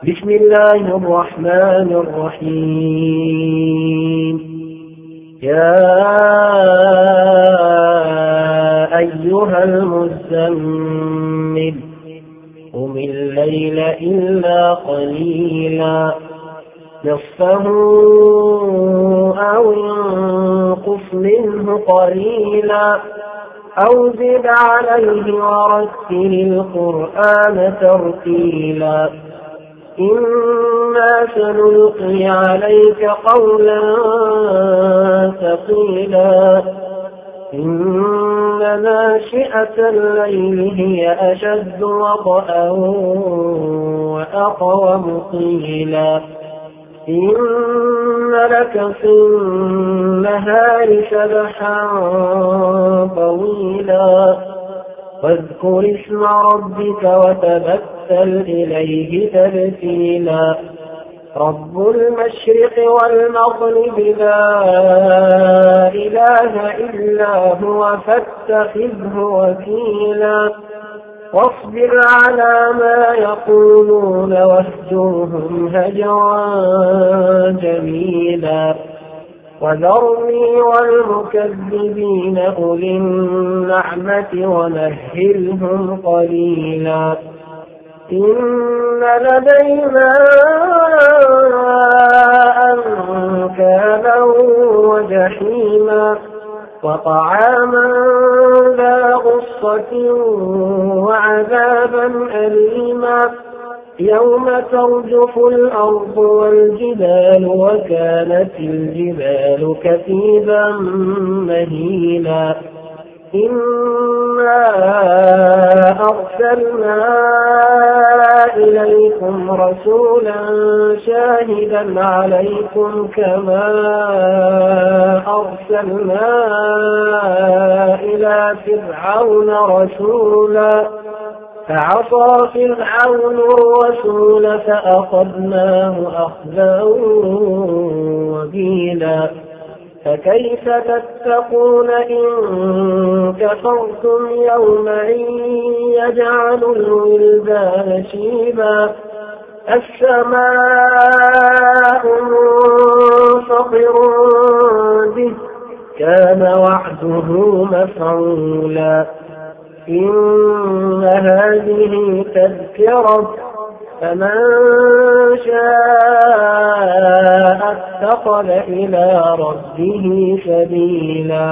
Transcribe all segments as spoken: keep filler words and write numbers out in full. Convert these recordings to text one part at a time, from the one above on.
بسم الله الرحمن الرحيم يا أيها المزمل قم الليل إلا قليلا نصفه أو انقص منه قليلا أو زد عليه ورتل القرآن ترتيلا إنا سنلقي عليك قولا ثقيلا إن ناشئة الليل هي أشد وطئا وأقوم قيلا إن لك في النهار سبحا طويلا واذكر اسم ربك وتبتل إليه تبتيلا رب المشرق والمغرب لا إله إلا هو فاتخذه وكيلا واصبر على ما يقولون واهجرهم هجرا جميلا وذرني والمكذبين أولي النعمة ومهلهم قليلا إن لدينا أنكالا وجحيما وطعاما ذا غصة وعذابا أليما يوم ترجف الأرض والجبال وكانت الجبال كثيبا مهيلا إنا أرسلنا إليكم رسولا شاهدا عليكم كما أرسلنا إلى فرعون رسولا فعصى فرعون الرسول فأخذناه أخذا وبيلا فكيف تتقون إن كفرتم يوما يجعل الولدان شيبا السماء منفطر به كان وعده مفعولا إن هذه تذكرة فمن شاء اتخذ إلى ربه سبيلا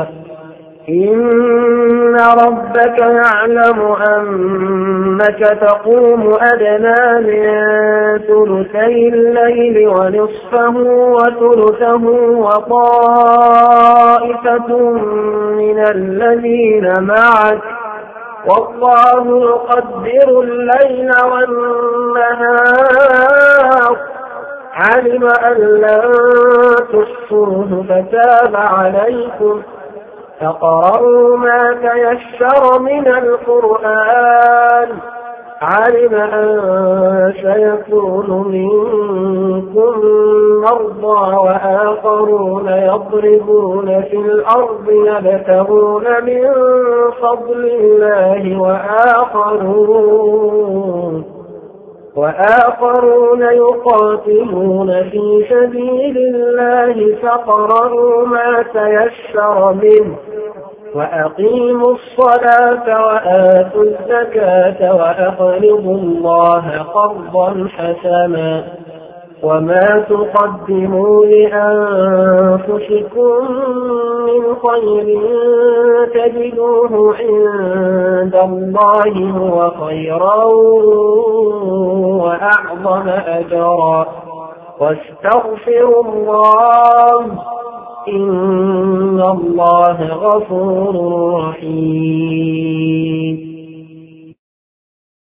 إن ربك يعلم أنك تقوم أدنى من ثلثي الليل ونصفه وثلثه وطائفة من الذين معك والله يقدر الليل والنهار علم أن لن تحصوه فتاب عليكم فقرأوا ما تيسر من القرآن علم أن سيكون منكم مرضى وآخرون يضربون في الأرض يبتغون من فضل الله وآخرون وآخرون يقاتلون في سبيل الله فقرأوا ما تيسر منه وأقيموا الصلاة وآتوا الزكاة وأقرضوا الله قرضا حسنا وما تقدموا لأنفسكم من خير تجدوه عند الله هو خيرا وأعظم أجرا واستغفروا الله إن الله غفور رحيم